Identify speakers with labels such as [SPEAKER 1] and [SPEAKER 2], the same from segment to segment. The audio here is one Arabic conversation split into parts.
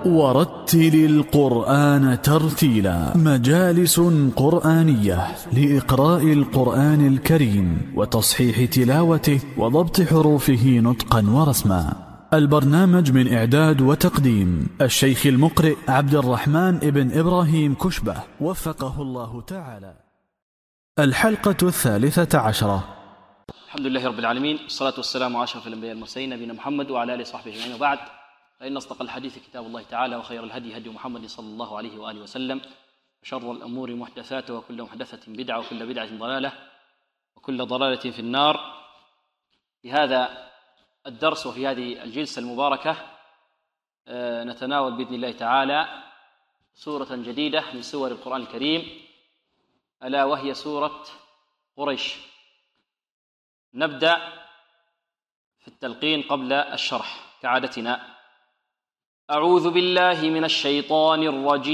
[SPEAKER 1] ورتل القرآن ترتيلا. مجالس قرآنية لإقراء القرآن الكريم وتصحيح تلاوته وضبط حروفه نطقا ورسما. البرنامج من إعداد وتقديم الشيخ المقرئ عبد الرحمن ابن إبراهيم كشبة وفقه الله تعالى. الحلقة 13.
[SPEAKER 2] الحمد لله رب العالمين، والصلاة والسلام على أشرف الأنبياء والمرسلين نبينا محمد وعلى آله وصحبه أجمعين، وبعد، فإن أصدق الحديث كتاب الله تعالى، وخير الهدي هدي محمد صلى الله عليه وآله وسلم، وشر الأمور محدثاتها، وكل محدثة بدعة، وكل بدعة ضلالة، وكل ضلالة في النار. في هذا الدرس وفي هذه الجلسة المباركة نتناول بإذن الله تعالى سورة جديدة من سور القرآن الكريم، ألا وهي سورة قريش. نبدأ في التلقين قبل الشرح كعادتنا. أعوذ بالله من الشيطان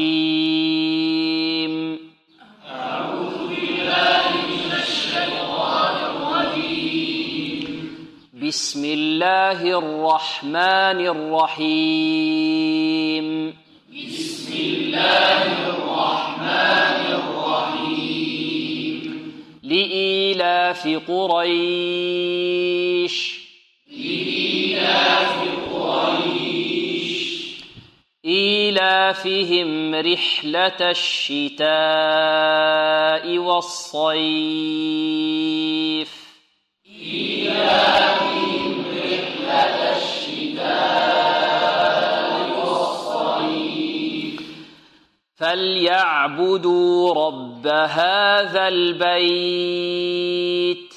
[SPEAKER 2] الرجيم.
[SPEAKER 3] أعوذ بالله من الشيطان الرجيم.
[SPEAKER 2] بسم الله الرحمن الرحيم.
[SPEAKER 3] بسم الله الرحمن الرحيم.
[SPEAKER 2] لإيلاف قريش.
[SPEAKER 3] لإيلاف قريش.
[SPEAKER 2] إيلافهم رحلة الشتاء والصيف.
[SPEAKER 3] إيلافهم رحلة الشتاء والصيف.
[SPEAKER 2] فليعبدوا رب هذا البيت.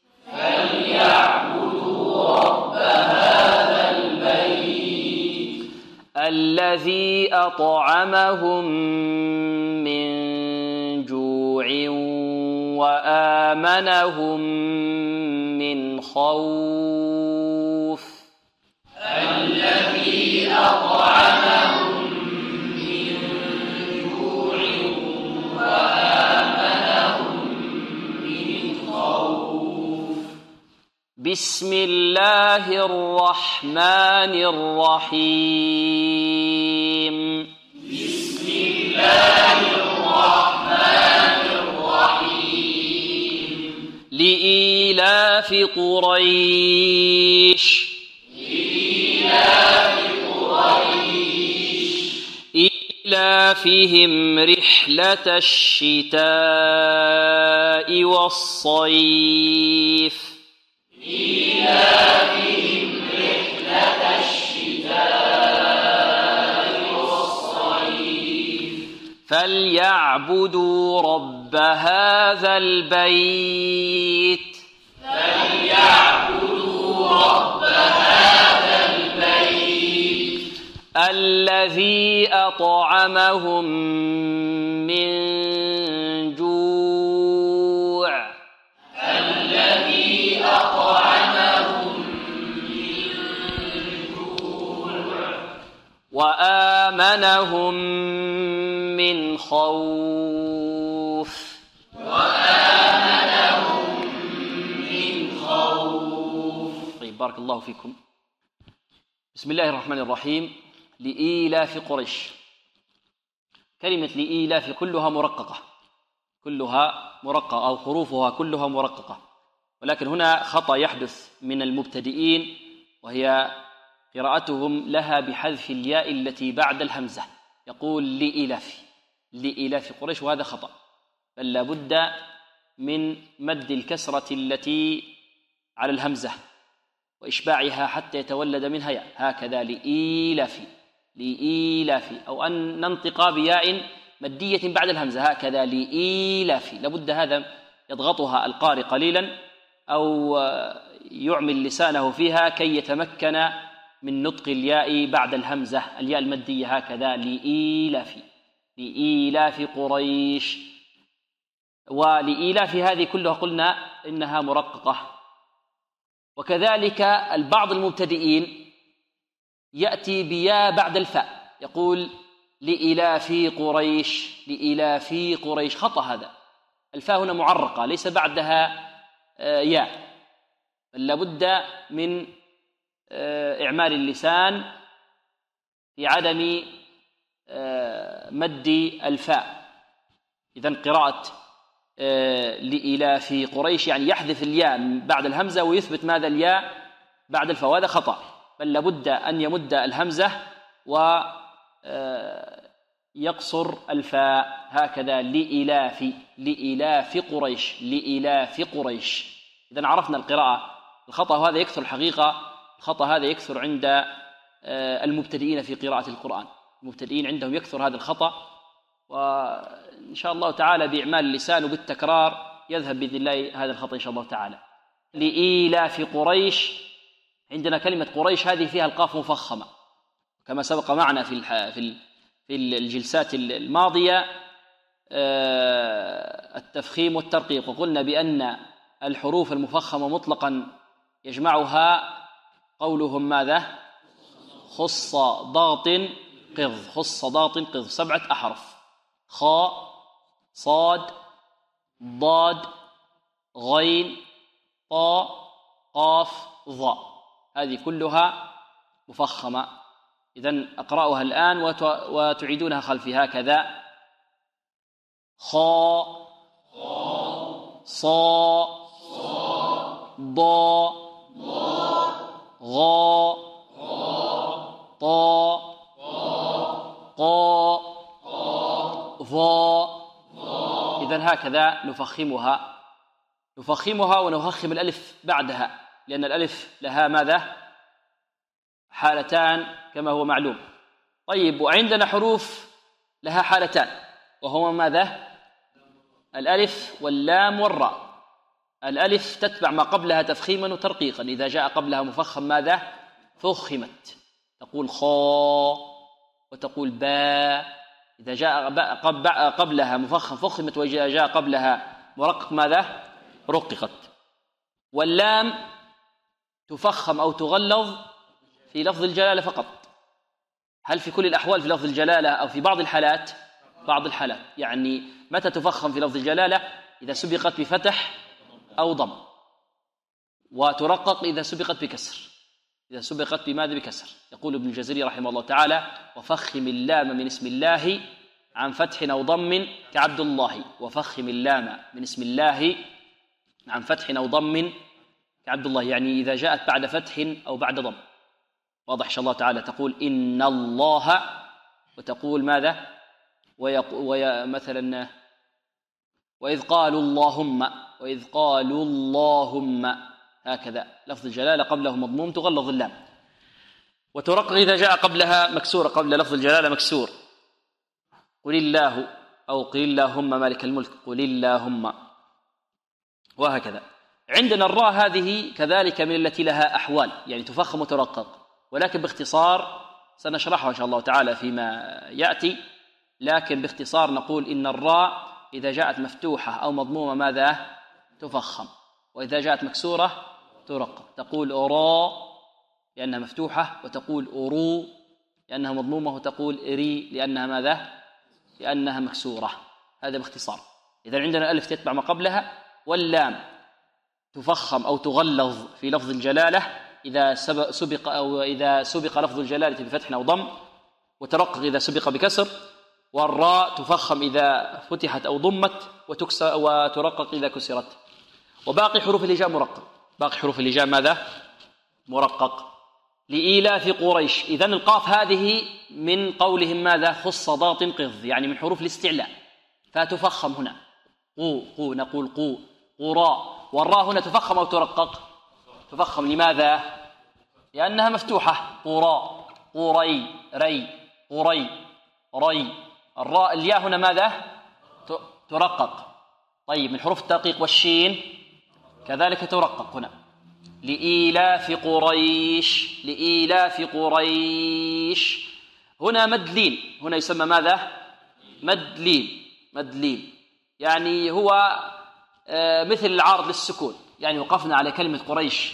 [SPEAKER 3] فليعبدوا رب هذا البيت.
[SPEAKER 2] الذي أطعمهم من جوع وآمنهم من خوف.
[SPEAKER 3] الذي أطعمهم من جوع وآمنهم من خوف.
[SPEAKER 2] بسم الله الرحمن الرحيم.
[SPEAKER 3] بسم الله الرحمن الرحيم.
[SPEAKER 2] لإيلاف قريش.
[SPEAKER 3] لإيلاف قريش.
[SPEAKER 2] إيلافهم رحلة الشتاء والصيف.
[SPEAKER 3] إيلافهم رحلة الشتاء والصيف.
[SPEAKER 2] فليعبدوا رب هذا البيت.
[SPEAKER 3] فليعبدوا رب هذا البيت.
[SPEAKER 2] الذي أطعمهم من جوع.
[SPEAKER 3] الذي أطعمهم من جوع
[SPEAKER 2] وآمنهم من خوف.
[SPEAKER 3] وآمنهم من خوف.
[SPEAKER 2] طيب، بارك الله فيكم. بسم الله الرحمن الرحيم. لإيلاف قريش. كلمة لإيلاف كلها مرققة، أو حروفها كلها مرققة، ولكن هنا خطأ يحدث من المبتدئين، وهي قراءتهم لها بحذف الياء التي بعد الهمزة، يقول لإيلاف قريش، وهذا خطأ، بل لا بد من مد الكسرة التي على الهمزة وإشباعها حتى يتولد منها ياء، هكذا لإيلاف، أو أن ننطق بياء مدية بعد الهمزة، هكذا لإيلاف، لابد هذا يضغطها القارئ قليلا أو يعمل لسانه فيها كي يتمكن من نطق الياء بعد الهمزة، الياء المدية، هكذا لإيلاف قريش. ولإيلاف هذه كلها قلنا إنها مرققة. وكذلك البعض المبتدئين يأتي بياء بعد الفاء، يقول لإيلاف قريش، خطأ هذا، الفاء هنا معرقة ليس بعدها ياء، بل لابد من إعمال اللسان في عدم مد الفاء. إذن قراءة لإلاف قريش يعني يحذف الياء بعد الهمزة ويثبت ماذا الياء بعد الفاء، وهذا خطأ، بل لابد أن يمد الهمزة ويقصر الفاء هكذا لإلاف قريش، لإلاف قريش. إذن عرفنا القراءة. الخطأ هذا يكثر الحقيقة، الخطأ هذا يكثر عند المبتدئين في قراءة القرآن، المبتدئين عندهم يكثر هذا الخطأ، وإن شاء الله تعالى بإعمال اللسان وبالتكرار يذهب بإذن الله هذا الخطأ إن شاء الله تعالى. لإيلاف قريش، عندنا كلمة قريش هذه فيها القاف مفخمة كما سبق معنا في الجلسات الماضية التفخيم والترقيق، وقلنا بأن الحروف المفخمة مطلقا يجمعها قولهم ماذا؟ خص ضغط قض، خص ضغط قض، 7 أحرف: خاء، صاد، ضاد، غين، طاء، قاف، ظاء، هذه كلها مفخمة. إذن أقرأها الآن وتعيدونها خلفي هكذا: خاء، صاء، ضاء، غاء، طاء، قاء، ظاء. إذن هكذا نفخمها ونفخم الألف بعدها، لأن الألف لها ماذا؟ حالتان كما هو معلوم. طيب، وعندنا حروف لها حالتان، وهما ماذا؟ الألف واللام والراء. الألف تتبع ما قبلها تفخيما وترقيقا، إذا جاء قبلها مفخم ماذا؟ فخمت، تقول خاء وتقول باء. إذا جاء قبلها مفخم فخمت، وإذا جاء قبلها مرقق ماذا؟ رققت. واللام تفخم أو تغلظ في لفظ الجلالة فقط. هل في كل الأحوال في لفظ الجلالة أو في بعض الحالات؟ بعض الحالات. يعني متى تفخم في لفظ الجلالة؟ إذا سبقت بفتح أو ضم، وترقق إذا سبقت بكسر. إذا سبقت بماذا؟ بكسر. يقول ابن الجزري رحمه الله تعالى: وفخم اللام من اسم الله عن فتح أو ضم كعبد الله. وفخم اللام من اسم الله عن فتح أو ضم كعبد الله، يعني إذا جاءت بعد فتح أو بعد ضم. واضح إن شاء الله تعالى. تقول إن الله، وتقول ماذا؟ مثلا وإذ قالوا اللهم، وإذ قالوا اللهم، هكذا لفظ الجلالة قبله مضموم تغلظ اللام. وترقق إذا جاء قبلها مكسورة، قبل لفظ الجلالة مكسور: قل الله، أو قل اللهم مالك الملك، قل اللهم، وهكذا. عندنا الراء هذه كذلك من التي لها أحوال، يعني تفخم وترقق، ولكن باختصار سنشرحها إن شاء الله تعالى فيما يأتي. لكن باختصار نقول إن الراء إذا جاءت مفتوحة أو مضمومة ماذا؟ تفخم. وإذا جاءت مكسورة ترقق، تقول أرى لأنها مفتوحة، وتقول أرو لأنها مضمومة، وتقول إري لأنها ماذا؟ لأنها مكسورة. هذا باختصار. إذا عندنا الألف تتبع ما قبلها، واللام تفخم أو تغلظ في لفظ الجلالة إذا سبق لفظ الجلالة بفتح أو ضم، وترقق إذا سبق بكسر. والراء تفخم إذا فتحت أو ضمت، وترقق إذا كسرت. وباقي حروف الهجاء مرقق. باقي حروف الهجاء ماذا؟ مرقق. لإيلاف قريش، إذن القاف هذه من قولهم ماذا؟ خص ضغط قض، يعني من حروف الاستعلاء، فتفخم هنا. قو نقول قو، قراء. والراء هنا تفخم أو ترقق؟ تفخم. لماذا؟ لأنها مفتوحة. قراء، قري، ري، قري، ري. الراء الياء هنا ماذا؟ ترقق. طيب، من حروف الترقيق والشين كذلك ترقق هنا. لإيلاف قريش، لإيلاف قريش. هنا مد لين، هنا يسمى ماذا؟ مد لين، مد لين، يعني هو مثل العارض للسكون. يعني وقفنا على كلمة قريش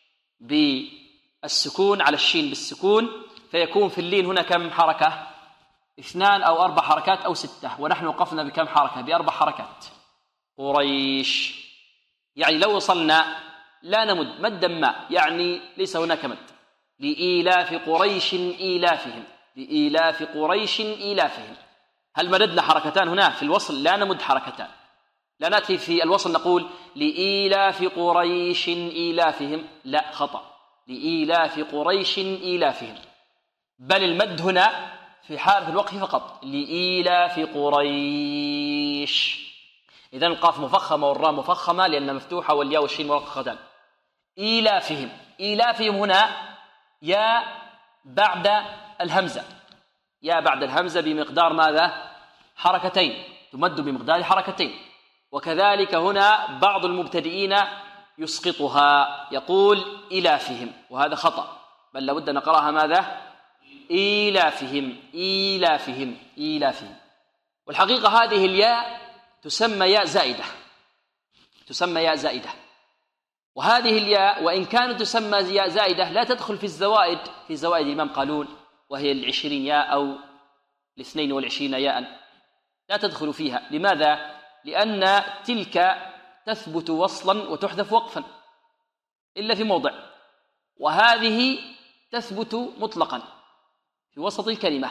[SPEAKER 2] بالسكون، على الشين بالسكون، فيكون في اللين هنا كم حركة؟ 2 أو 4 حركات أو 6، ونحن وقفنا بكم حركة؟ ب4 حركات. قريش، يعني لو وصلنا لا نمد مدا ما، يعني ليس هناك مد. لإيلاف قريش إيلافهم، لإيلاف قريش إيلافهم. هل مددنا حركتان هنا في الوصل؟ لا نمد حركتان، لا نأتي في الوصل نقول لإيلاف قريش إيلافهم، لا، خطأ، لإيلاف قريش إيلافهم، بل المد هنا في حالة الوقف فقط، لإيلاف قريش. إذن القاف مفخمة والراء مفخمة لأنها مفتوحة والياء والشين مرققتان. إيلافهم، إيلافهم هنا يا بعد الهمزة، يا بعد الهمزة بمقدار ماذا؟ حركتين، تمد بمقدار حركتين. وكذلك هنا بعض المبتدئين يسقطها، يقول إيلافهم، وهذا خطأ، بل لابد أن نقرأها ماذا؟ إيلافهم، إيلافهم، إيلافهم. والحقيقة هذه الياء تسمى ياء زائدة، تسمى ياء زائدة، وهذه الياء وإن كانت تسمى ياء زائدة لا تدخل في الزوائد، في زوائد الإمام قالون، وهي 20 ياء أو 22 ياء، لا تدخل فيها. لماذا؟ لأن تلك تثبت وصلا وتحذف وقفا إلا في موضع، وهذه تثبت مطلقا في وسط الكلمة.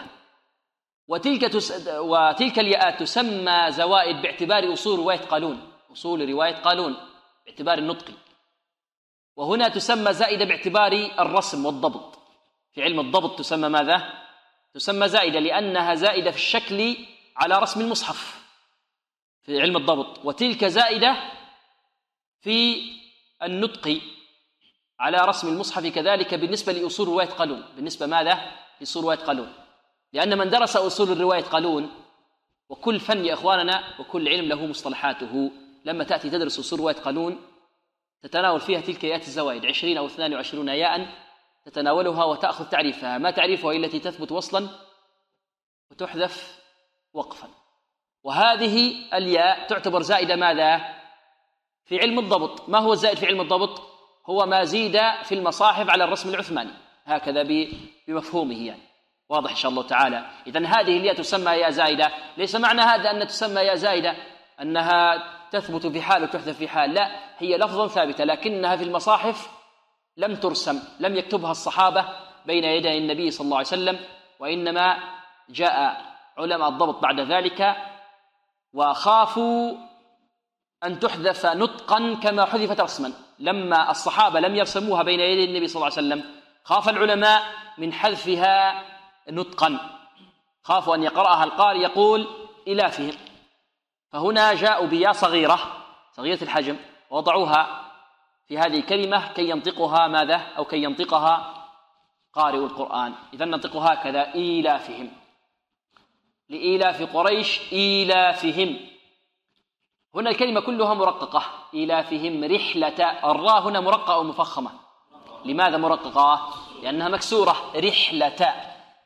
[SPEAKER 2] وتلك الياءات تسمى زوائد باعتبار أصول رواية قالون، أصول رواية قالون باعتبار النطق، وهنا تسمى زائدة باعتبار الرسم والضبط. في علم الضبط تسمى ماذا؟ تسمى زائدة لأنها زائدة في الشكل على رسم المصحف في علم الضبط، وتلك زائدة في النطق على رسم المصحف كذلك بالنسبة لأصول رواية قالون. بالنسبة ماذا؟ لأصول رواية قالون، لأن من درس أصول الرواية قالون، وكل فن يا إخواننا وكل علم له مصطلحاته، لما تأتي تدرس أصول رواية قالون تتناول فيها تلك ياءات الزوائد 20 أو 22 ياء، تتناولها وتأخذ تعريفها. ما تعريفها؟ هي التي تثبت وصلا وتحذف وقفا. وهذه الياء تعتبر زائدة ماذا؟ في علم الضبط. ما هو الزائد في علم الضبط؟ هو ما زيد في المصاحف على الرسم العثماني، هكذا بمفهومه يعني. واضح إن شاء الله تعالى. إذن هذه الياء تسمى ياء زائدة. ليس معنى هذا أن تسمى ياء زائدة أنها تثبت في حال وتحذف في حال، لا، هي لفظا ثابتة، لكنها في المصاحف لم ترسم، لم يكتبها الصحابة بين يدي النبي صلى الله عليه وسلم، وإنما جاء علماء الضبط بعد ذلك وخافوا أن تحذف نطقا كما حذفت رسما. لما الصحابة لم يرسموها بين يدي النبي صلى الله عليه وسلم خاف العلماء من حذفها نطقا، خافوا أن يقرأها القارئ يقول إلافهم، فهنا جاءوا بياء صغيرة الحجم ووضعوها في هذه الكلمة كي ينطقها ماذا؟ أو كي ينطقها قارئ القرآن. إذن ننطقها هكذا: إيلافهم، لإيلاف قريش إيلافهم. هنا الكلمة كلها مرققة، إيلافهم رحلة. الراء هنا مرققة ومفخمة. لماذا مرققة؟ لأنها مكسورة، رحلة،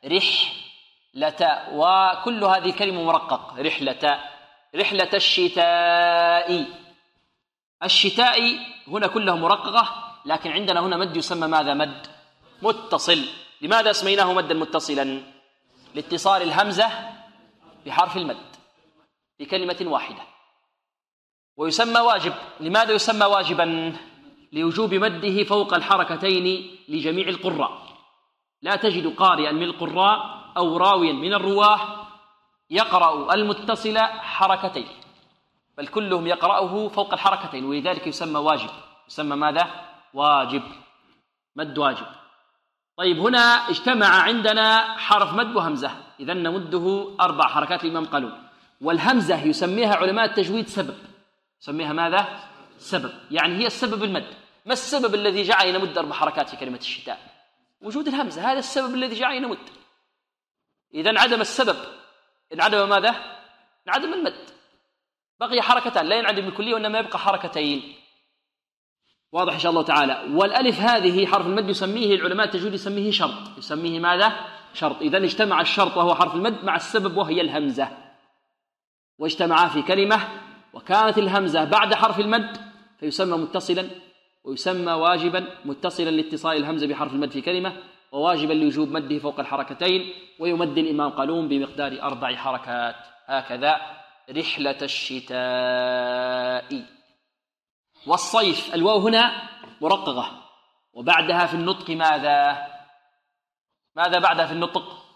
[SPEAKER 2] رحلة، وكل هذه الكلمة مرقق، رحلة، رحلة الشتاء. الشتاء هنا كلها مرققة، لكن عندنا هنا مد يسمى ماذا؟ مد متصل. لماذا اسميناه مدا متصلا؟ لاتصال الهمزة بحرف المد في كلمة واحدة. ويسمى واجب. لماذا يسمى واجبا؟ لوجوب مده فوق الحركتين لجميع القراء. لا تجد قارئا من القراء أو راويا من الرواه يقرأ المتصل حركتين، بل كلهم يقرأه فوق الحركتين، ولذلك يسمى واجب. يسمى ماذا؟ واجب، مد واجب. طيب، هنا اجتمع عندنا حرف مد وهمزة، إذن نمده 4 حركات الإمام قالون. والهمزة يسميها علماء التجويد سبب، يسميها ماذا؟ سبب، يعني هي السبب المد. ما السبب الذي جعل نمد 4 حركات في كلمة الشتاء؟ وجود الهمزة، هذا السبب الذي جعل نمد. إذن عدم السبب انعدم ماذا؟ انعدم المد، بقي حركتان، لا ينعدم بالكلية وإنما يبقى حركتين. واضح إن شاء الله تعالى. والألف هذه حرف المد يسميه العلماء التجويد يسميه شرط، يسميه ماذا؟ شرط. إذن اجتمع الشرط وهو حرف المد مع السبب وهي الهمزة، واجتمعا في كلمة، وكانت الهمزة بعد حرف المد فيسمى متصلا، ويسمى واجبا متصلا لاتصال الهمزة بحرف المد في كلمة، وواجبا لوجوب مده فوق الحركتين. ويمد الإمام قالون بمقدار 4 حركات، هكذا: رحلة الشتاء. والصيف، الواو هنا مرققة، وبعدها في النطق ماذا؟ ماذا بعدها في النطق؟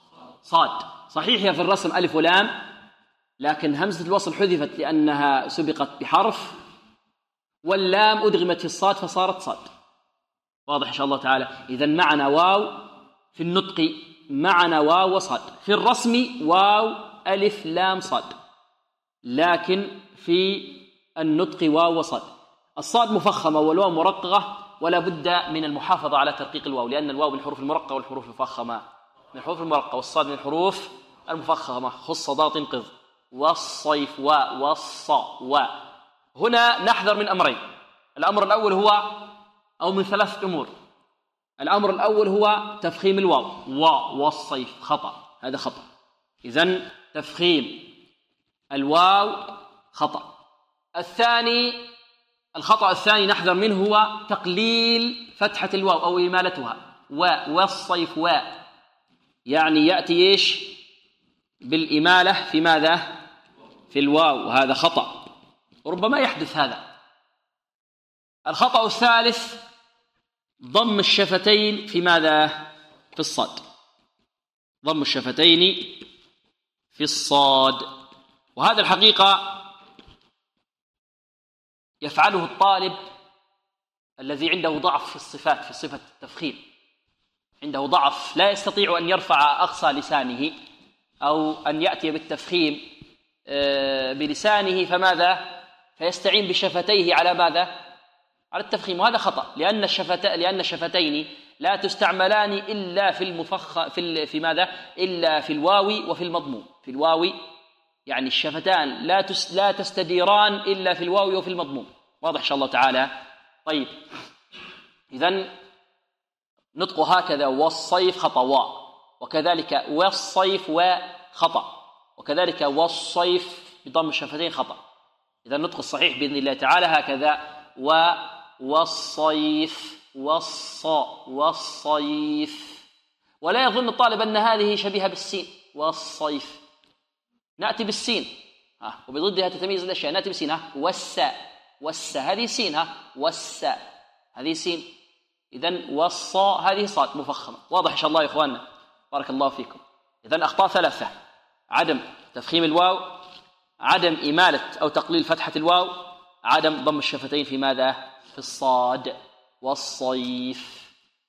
[SPEAKER 2] صاد. صحيح هي في الرسم ألف ولام، لكن همزة الوصل حذفت لأنها سبقت بحرف، واللام أدغمت في الصاد فصارت صاد. واضح إن شاء الله تعالى. إذن معنا واو في النطق، معنا واو وصاد. في الرسم واو ألف لام صاد، لكن في النطق واو وصاد. الصاد مفخمة والواو مرققة، ولا بد من المحافظة على ترقيق الواو، لأن الواو من الحروف المرققة والحروف المفخمة من الحروف المرققة، والصاد من الحروف المفخمة. خص ضاد انقذ، والصيف والصا. هنا نحذر من أمرين. الأمر الأول هو، أو من ثلاثة أمور. الأمر الأول هو تفخيم الواو، والصيف خطأ، هذا خطأ. إذن تفخيم الواو خطأ. الخطأ الثاني نحذر منه هو تقليل فتحة الواو أو إمالتها. والصيف يعني يأتي إيش؟ بالإمالة في ماذا؟ في الواو، وهذا خطأ، ربما يحدث هذا. الخطأ الثالث ضم الشفتين في ماذا؟ في الصاد. ضم الشفتين في الصاد، وهذا الحقيقة يفعله الطالب الذي عنده ضعف في الصفات، في صفة التفخيم، عنده ضعف لا يستطيع أن يرفع أقصى لسانه أو أن يأتي بالتفخيم بلسانه، فماذا؟ فيستعين بشفتيه على ماذا؟ على التفخيم، وهذا خطأ، لأن الشفتين لا تستعملان إلا في ماذا؟ إلا في الواو وفي المضموم. في الواو يعني الشفتان لا تستديران إلا في الواو وفي المضموم. واضح إن شاء الله تعالى. طيب، إذن نطق هكذا: والصيف خطأ، وكذلك والصيف وخطأ، وكذلك والصيف بضم الشفتين خطأ. إذا النطق الصحيح بإذن الله تعالى هكذا: والصيف والصيف. ولا يظن الطالب أن هذه شبيهة بالسين. والصيف نأتي بالسين وبضدها تتميز الأشياء. نأتي بالسين والساء هذه سين، والساء هذه سين. إذن والصاء هذه صاد مفخمة. واضح إن شاء الله يا إخواننا، بارك الله فيكم. إذن أخطاء ثلاثة: عدم تفخيم الواو، عدم إمالة أو تقليل فتحة الواو، عدم ضم الشفتين في ماذا؟ في الصاد. والصيف،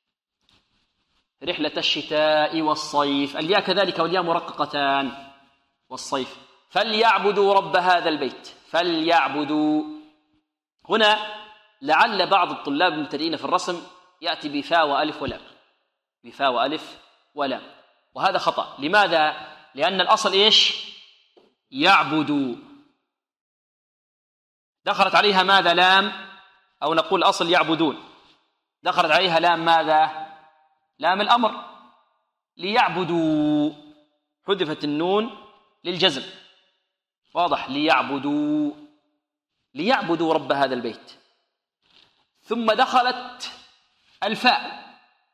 [SPEAKER 2] رحلة الشتاء والصيف. الياء كذلك، والياء مرققتان. والصيف. فليعبدوا رب هذا البيت. فليعبدوا هنا لعل بعض الطلاب المبتدئين في الرسم يأتي بفاء وألف ولام، بفاء وألف ولام، وهذا خطأ. لماذا؟ لأن الأصل إيش؟ يعبدوا. دخلت عليها ماذا؟ لام، أو نقول الأصل يعبدون، دخلت عليها لام ماذا؟ لام الأمر. ليعبدوا حذفت النون للجزم. واضح؟ ليعبدوا رب هذا البيت. ثم دخلت الفاء،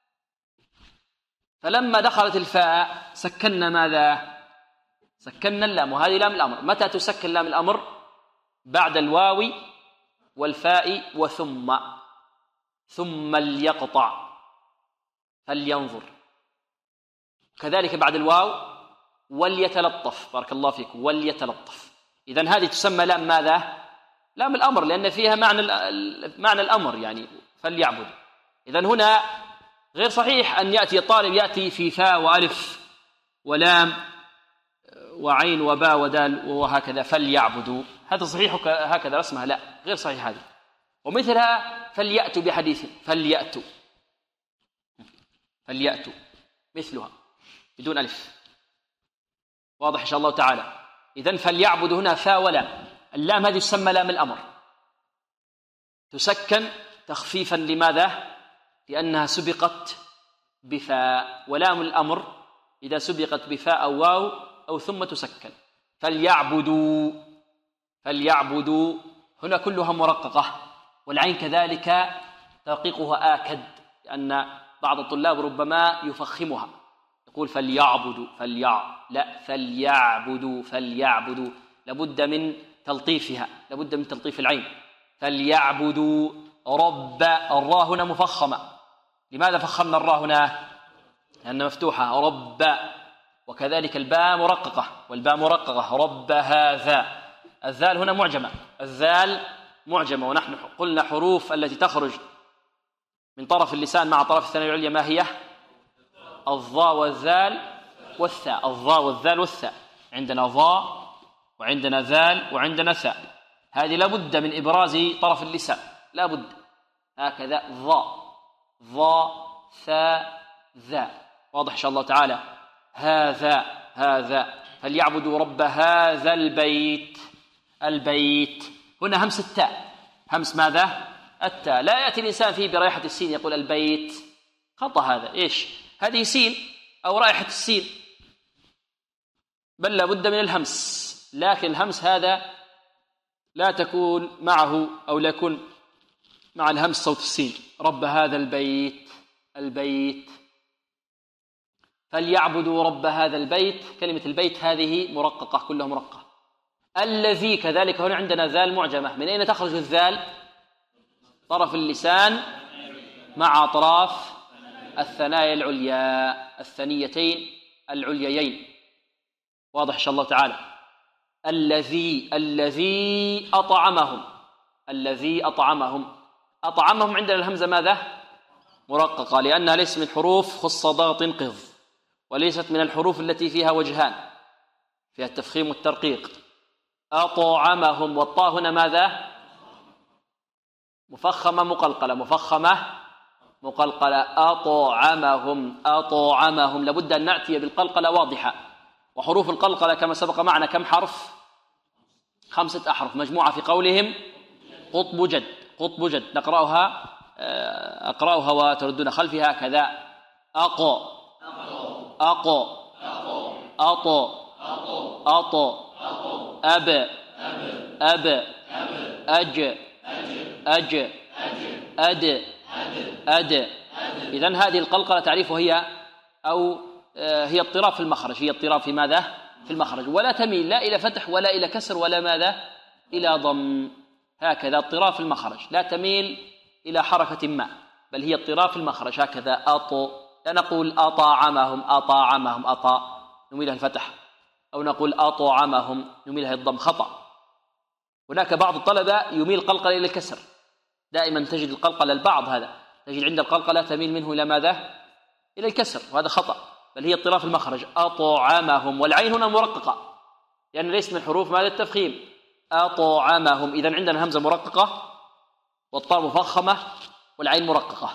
[SPEAKER 2] فلما دخلت الفاء سكننا ماذا؟ سكننا اللام، وهذه لام الأمر. متى تسكن لام الأمر؟ بعد الواو والفاء ثم ليقطع فلينظر، كذلك بعد الواو وليتلطف. بارك الله فيكم، وليتلطف. إذن هذه تسمى لام ماذا؟ لام الأمر، لأن فيها معنى الأمر، يعني فليعبد. إذن هنا غير صحيح أن يأتي الطالب يأتي في فاء وألف ولام وعين وباء ودال وهكذا فليعبدوا. هذا صحيح هكذا رسمها؟ لا، غير صحيح هذه. ومثلها فليأتوا بحديث. فليأتوا مثلها بدون ألف. واضح إن شاء الله تعالى. إذن فليعبدوا هنا فاء ولام. اللام هذه تسمى لام الأمر، تسكن تخفيفا. لماذا؟ لأنها سبقت بفاء، ولام الأمر إذا سبقت بفاء أو واو أو ثم تسكن. فليعبدوا هنا كلها مرققة، والعين كذلك ترقيقها آكد، لأن بعض الطلاب ربما يفخمها، يقول فليعبدوا لا، فليعبدوا لابد من تلطيفها، لابد من تلطيف العين. فليعبدوا رب. الراء هنا مفخمة. لماذا فخمنا الراء هنا؟ لأنها مفتوحة. رب، وكذلك الباء مرققة، والباء مرققة. رب هذا. الذال هنا معجمة، الذال معجمة. ونحن قلنا حروف التي تخرج من طرف اللسان مع طرف الثنايا العليا ما هي؟ الضاء والذال والثاء. الضاء والذال والثاء. عندنا ضاء وعندنا ذال وعندنا ثاء. هذه لابد من إبراز طرف اللسان، لابد. هكذا ضاء ضاء ثاء ذا. واضح إن شاء الله تعالى. هذا هذا. فليعبدوا رب هذا البيت. البيت هنا همس التاء. همس ماذا؟ التاء. لا يأتي الإنسان فيه برائحة السين يقول البيت، خطأ هذا. إيش؟ هذه سين أو رائحة السين، بل لابد من الهمس. لكن الهمس هذا لا تكون معه أو لا يكون مع الهمس صوت السين. رب هذا البيت. البيت. فليعبدوا رب هذا البيت. كلمة البيت هذه مرققة، كلها مرققة. الذي كذلك هنا عندنا ذال معجمة. من أين تخرج الذال؟ طرف اللسان مع أطراف الثنايا العليا، الثنيتين العليين. واضح إن شاء الله تعالى. الذي. الذي أطعمهم. الذي أطعمهم. أطعمهم عندنا الهمزة ماذا؟ مرققة، لأنها ليست من حروف خص ضغط قض، وليست من الحروف التي فيها وجهان، فيها التفخيم والترقيق. أطعمهم. والطاء هنا ماذا؟ مفخمة مقلقلة. مفخمة مقلقلة. أطعمهم. أطعمهم. لابد أن نأتي بالقلقلة واضحة. وحروف القلقلة كما سبق معنا كم حرف؟ 5 أحرف مجموعة في قولهم قطب جد. قطب جد. نقرأها، أقرأها وتردون خلفي هكذا. أقو أقو أطو أطو أب أب أج أج أد أد. إذن هذه القلقلة تعريفها هي هي اضطراب في المخرج. هي اضطراب في ماذا؟ في المخرج، ولا تميل لا إلى فتح ولا إلى كسر ولا ماذا؟ إلى ضم. هكذا اضطراب في المخرج، لا تميل إلى حركة ما، بل هي اضطراب في المخرج. هكذا أطو. لا نقول أطعمهم. أطعمهم أطا نميلها الفتح، أو نقول أطعمهم نميلها الضم. خطأ. هناك بعض الطلبة يميل قلقلة إلى الكسر. دائما تجد القلقلة البعض هذا تجد عند القلقلة تميل منه إلى ماذا؟ إلى الكسر، وهذا خطأ، بل هي اضطراب في المخرج. أطعمهم. والعين هنا مرققة لأن ليس من حروف ماذا؟ التفخيم. أطعمهم. إذن عندنا همزة مرققة والطاء مفخمة والعين مرققة.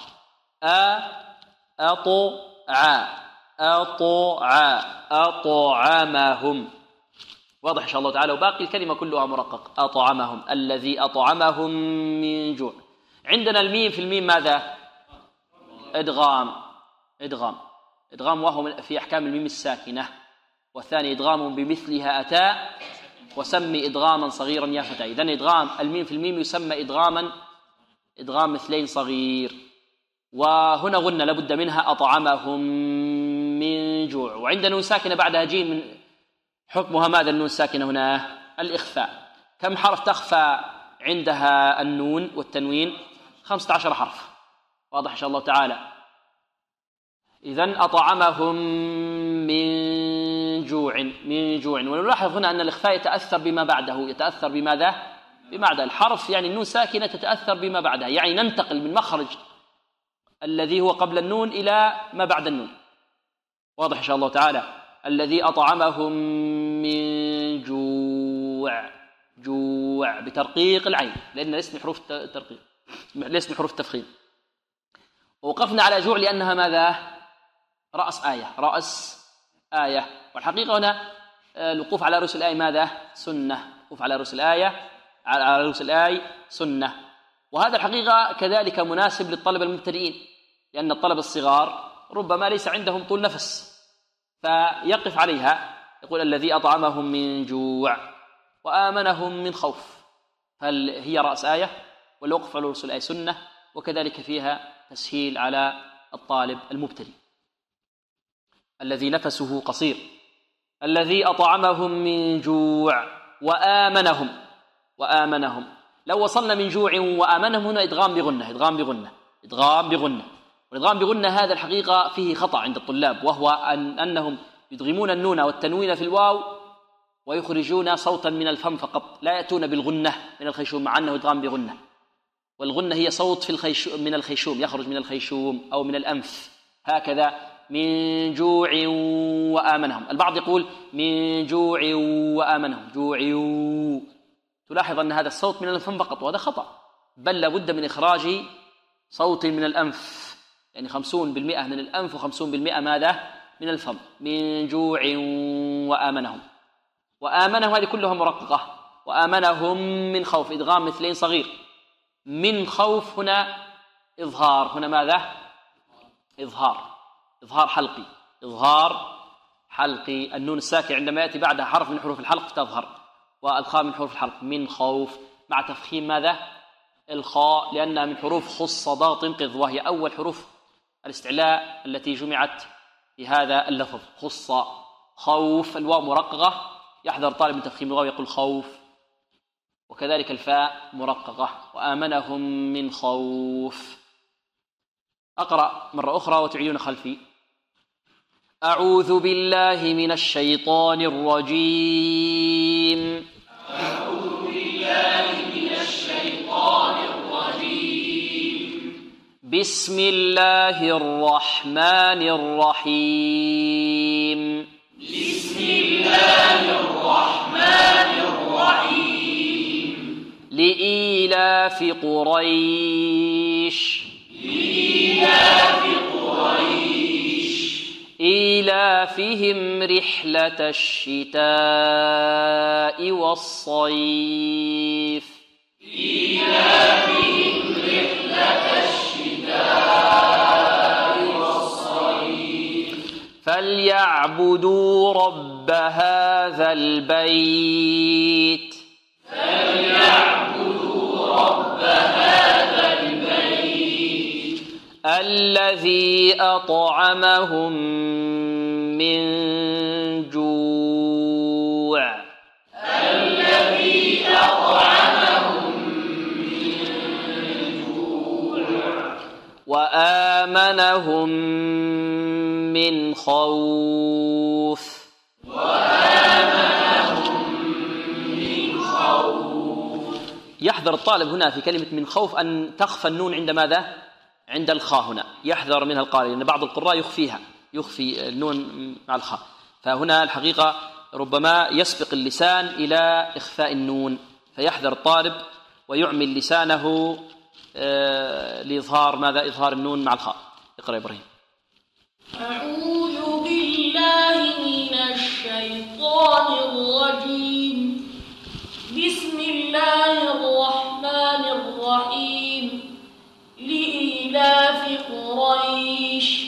[SPEAKER 2] أطع أطع أطعمهم. واضح إن شاء الله تعالى. وباقي الكلمة كلها مرقق. أطعمهم. الذي أطعمهم من جوع. عندنا الميم في الميم ماذا؟ إدغام. إدغام. إدغام وهو في أحكام الميم الساكنة. والثاني إدغام بمثلها أتى وسمي إدغاما صغيرا يا فتى. إذن إدغام الميم في الميم يسمى إدغام مثلين صغير. وهنا غنة لابد منها. أطعمهم من جوع. وعندنا نون ساكنة بعدها جيم، من حكمها ماذا النون الساكنة هنا؟ الإخفاء. كم حرف تخفى عندها النون والتنوين؟ 15 حرف. واضح إن شاء الله تعالى. إذن أطعمهم من جوع. من جوع. ونلاحظ هنا أن الإخفاء يتأثر بما بعده. يتأثر بماذا؟ بمعنى الحرف، يعني النون ساكنة تتأثر بما بعدها، يعني ننتقل من مخرج الذي هو قبل النون إلى ما بعد النون. واضح إن شاء الله تعالى. الذي أطعمهم من جوع. جوع بترقيق العين، لأن ليس من حروف الترقيق، ليس من حروف التفخيم. ووقفنا على جوع لأنها ماذا؟ رأس آية. رأس آية. والحقيقة هنا الوقوف على رؤوس الآية ماذا؟ سنة. الوقوف على رؤوس الآية، على رؤوس الآية سنة. وهذا الحقيقة كذلك مناسب للطلبة المبتدئين، لأن الطلبة الصغار ربما ليس عندهم طول نفس، فيقف عليها. يقول الذي أطعمهم من جوع وآمنهم من خوف. هل هي رأس آية؟ والوقف على رؤوس الآية سنة، وكذلك فيها تسهيل على الطالب المبتدئ الذي نفسه قصير. الذي أطعمهم من جوع وآمنهم. وآمنهم. لو وصلنا من جوع وآمنهم هنا إدغام بغنة. إدغام بغنة. إدغام بغنة. والإدغام بغنة هذا الحقيقة فيه خطأ عند الطلاب، وهو أنهم يدغمون النون والتنوين في الواو ويخرجون صوتا من الفم فقط، لا يأتون بالغنة من الخيشوم، مع أنه إدغام بغنة، والغنة هي صوت في من الخيشوم، يخرج من الخيشوم أو من الأنف هكذا، من جوع وآمنهم. البعض يقول من جوع وآمنهم، جوع. تلاحظ أن هذا الصوت من الفم فقط، وهذا خطأ، بل لابد من إخراج صوت من الأنف، يعني 50% من الأنف و50% ماذا؟ من الفم. من جوع وآمنهم. وآمنهم هذه كلها مرققة. وآمنهم من خوف، إدغام مثلين صغير. من خوف هنا إظهار، هنا ماذا؟ إظهار حلقي، إظهار حلقي. النون الساكن عندما يأتي بعدها حرف من حروف الحلق تظهر، والخاء من حروف الحلق. من خوف، مع تفخيم ماذا؟ الخاء، لأنها من حروف خص ضاد تنقذ، وهي أول حروف الاستعلاء التي جمعت في هذا اللفظ. خص خوف، الواو مرققة، يحذر طالب من تفخيم الواو يقول خوف. وكذلك الفاء مرققة. وآمنهم من خوف. أقرأ مرة أخرى وتعيدون خلفي. أعوذ بالله من الشيطان الرجيم.
[SPEAKER 3] أعوذ بالله من الشيطان الرجيم.
[SPEAKER 2] بسم الله الرحمن الرحيم.
[SPEAKER 3] بسم الله الرحمن الرحيم.
[SPEAKER 2] لإيلاف قريش.
[SPEAKER 3] لإيلاف قريش.
[SPEAKER 2] إيلافهم رحلة الشتاء والصيف.
[SPEAKER 3] إيلافهم رحلة الشتاء والصيف.
[SPEAKER 2] فليعبدوا رب هذا البيت.
[SPEAKER 3] فليعبدوا رب هذا البيت.
[SPEAKER 2] الذي أطعمهم من جوع.
[SPEAKER 3] الذي أطعمهم من جوع.
[SPEAKER 2] وآمنهم من خوف. يحذر الطالب هنا في كلمة من خوف أن تخفى النون عند ماذا؟ عند الخاء. هنا يحذر منها القارئ، لأن بعض القراء يخفي النون مع الخاء، فهنا الحقيقة ربما يسبق اللسان إلى إخفاء النون، فيحذر الطالب ويعمل لسانه لإظهار ماذا؟ إظهار النون مع الخاء. اقرأ إبراهيم.
[SPEAKER 4] أعوذ بالله من الشيطان الرجيم. بسم الله الرحمن الرحيم. لإيلاف قريش.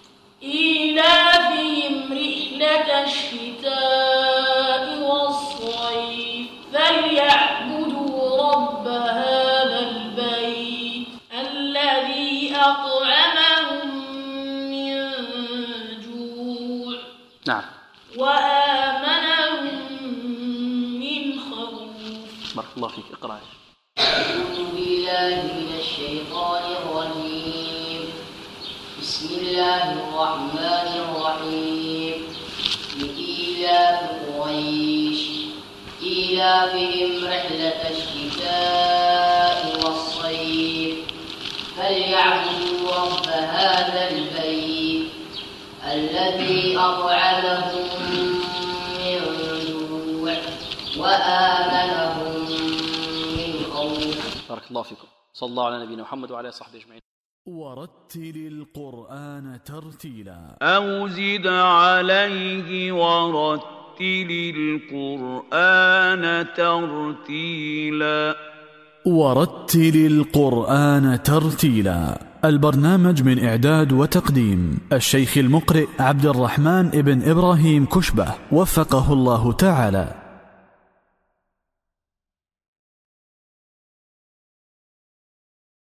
[SPEAKER 4] إيلافهم رحلة الشتاء والصيف. فليعبدوا رب هذا البيت. الذي أطعمهم من جوع.
[SPEAKER 2] نعم.
[SPEAKER 4] وآمنهم من خوف.
[SPEAKER 2] بارك الله فيك. اقرأ.
[SPEAKER 5] أعوذ بالله من الشيطان الرجيم. بسم الله الرحمن الرحيم. لإيلاف قريش. إيلافهم رحلة الشتاء والصيف. فليعبدوا رب هذا البيت. الذي أطعمهم من جوع وآمنهم من خوف.
[SPEAKER 2] بارك الله فيكم. صلى الله على نبينا محمد وعلى آله وصحبه أجمعين.
[SPEAKER 1] ورتل القرآن ترتيلا
[SPEAKER 6] أو زد عليه ورتل القرآن ترتيلا.
[SPEAKER 1] ورتل القرآن ترتيلا، البرنامج من إعداد وتقديم الشيخ المقرئ عبد الرحمن ابن إبراهيم كشبة، وفقه الله تعالى.